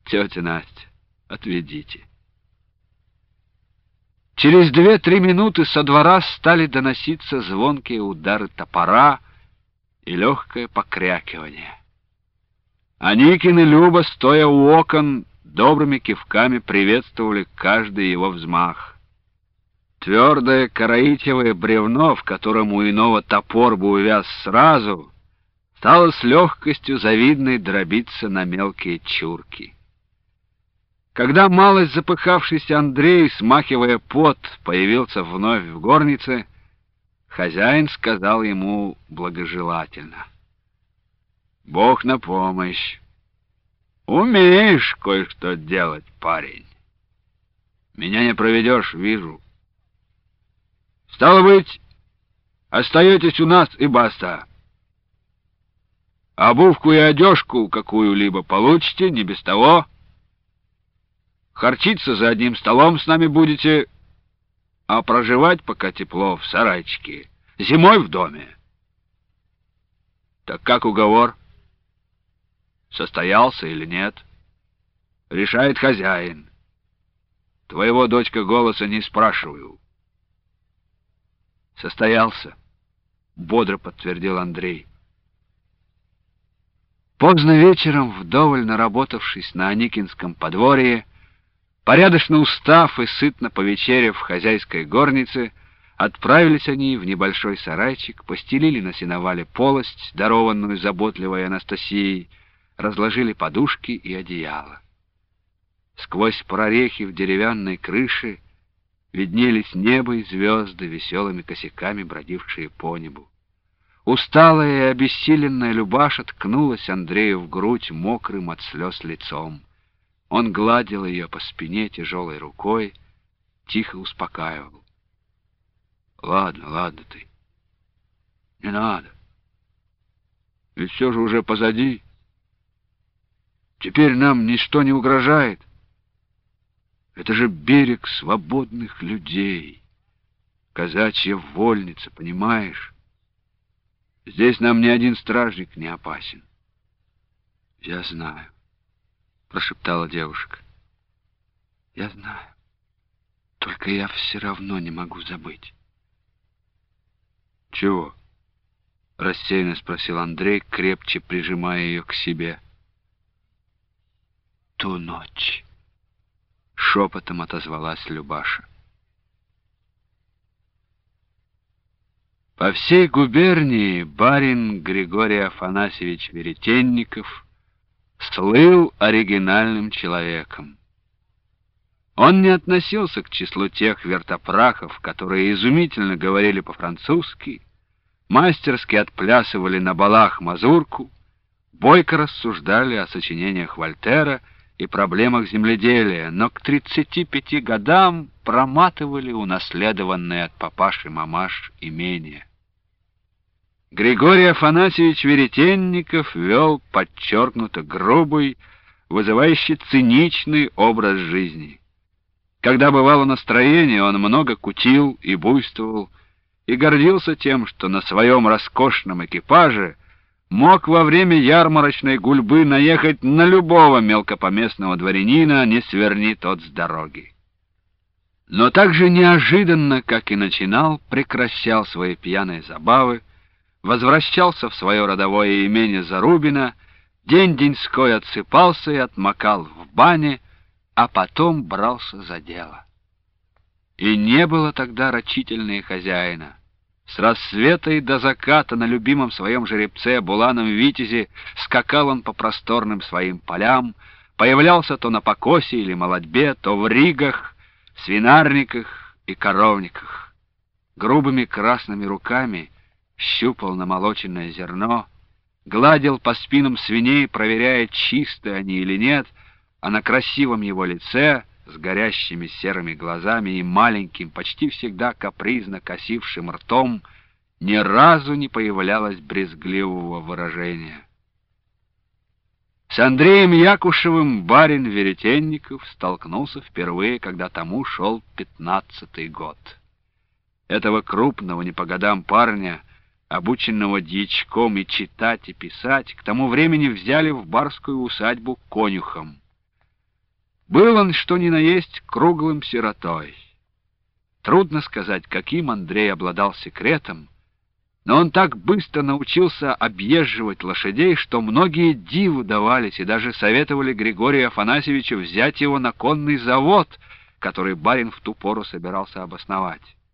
Тетя Настя, отведите. Через 2-3 минуты со двора стали доноситься звонкие удары топора и легкое покрякивание. Аникин и Люба, стоя у окон, добрыми кивками приветствовали каждый его взмах. Твердое караитевое бревно, в котором у иного топор бы увяз сразу, стало с легкостью завидной дробиться на мелкие чурки. Когда малость запыхавшийся Андрей, смахивая пот, появился вновь в горнице, хозяин сказал ему благожелательно: «Бог на помощь! Умеешь кое-что делать, парень. Меня не проведешь, вижу. Стало быть, остаетесь у нас и баста. Обувку и одежку какую-либо получите, не без того. Харчиться за одним столом с нами будете, а проживать, пока тепло, в сарайчике, зимой в доме. Так как уговор? Состоялся или нет? Решает хозяин. Твоего, дочка, голоса не спрашиваю». «Состоялся», — бодро подтвердил Андрей. Поздно вечером, вдоволь наработавшись на Аникинском подворье, порядочно устав и сытно повечеряв в хозяйской горнице, отправились они в небольшой сарайчик, постелили на сеновале полость, дарованную заботливой Анастасией, разложили подушки и одеяло. Сквозь прорехи в деревянной крыше виднелись небо и звезды, веселыми косяками бродившие по небу. Усталая и обессиленная Любаша ткнулась Андрею в грудь мокрым от слез лицом. Он гладил ее по спине тяжелой рукой, тихо успокаивал. «Ладно, ладно ты. Не надо. Ведь все же уже позади. Теперь нам ничто не угрожает. Это же берег свободных людей. Казачья вольница, понимаешь? Здесь нам ни один стражник не опасен». «Я знаю», — прошептала девушка. «Я знаю. Только я все равно не могу забыть». «Чего?» — рассеянно спросил Андрей, крепче прижимая ее к себе. «Ту ночь», — шепотом отозвалась Любаша. По всей губернии барин Григорий Афанасьевич Веретенников слыл оригинальным человеком. Он не относился к числу тех вертопрахов, которые изумительно говорили по-французски, мастерски отплясывали на балах мазурку, бойко рассуждали о сочинениях Вольтера и проблемах земледелия, но к 35 годам проматывали унаследованное от папаши-мамаш имение. Григорий Афанасьевич Веретенников вел подчеркнуто грубый, вызывающий циничный образ жизни. Когда бывало настроение, он много кутил и буйствовал, и гордился тем, что на своем роскошном экипаже мог во время ярмарочной гульбы наехать на любого мелкопоместного дворянина, не сверни тот с дороги. Но так же неожиданно, как и начинал, прекращал свои пьяные забавы, возвращался в свое родовое имение Зарубино, день-деньской отсыпался и отмокал в бане, а потом брался за дело. И не было тогда рачительнее хозяина. С рассвета и до заката на любимом своем жеребце буланом витязе скакал он по просторным своим полям, появлялся то на покосе или молодьбе, то в ригах, свинарниках и коровниках. Грубыми красными руками щупал намолоченное зерно, гладил по спинам свиней, проверяя, чисты они или нет, а на красивом его лице, с горящими серыми глазами и маленьким, почти всегда капризно косившим ртом, ни разу не появлялось брезгливого выражения. С Андреем Якушевым барин Веретенников столкнулся впервые, когда тому шел 15-й год. Этого крупного не по годам парня, обученного дьячком и читать, и писать, к тому времени взяли в барскую усадьбу конюхом. Был он, что ни на есть, круглым сиротой. Трудно сказать, каким Андрей обладал секретом, но он так быстро научился объезживать лошадей, что многие диву давались и даже советовали Григорию Афанасьевичу взять его на конный завод, который барин в ту пору собирался обосновать.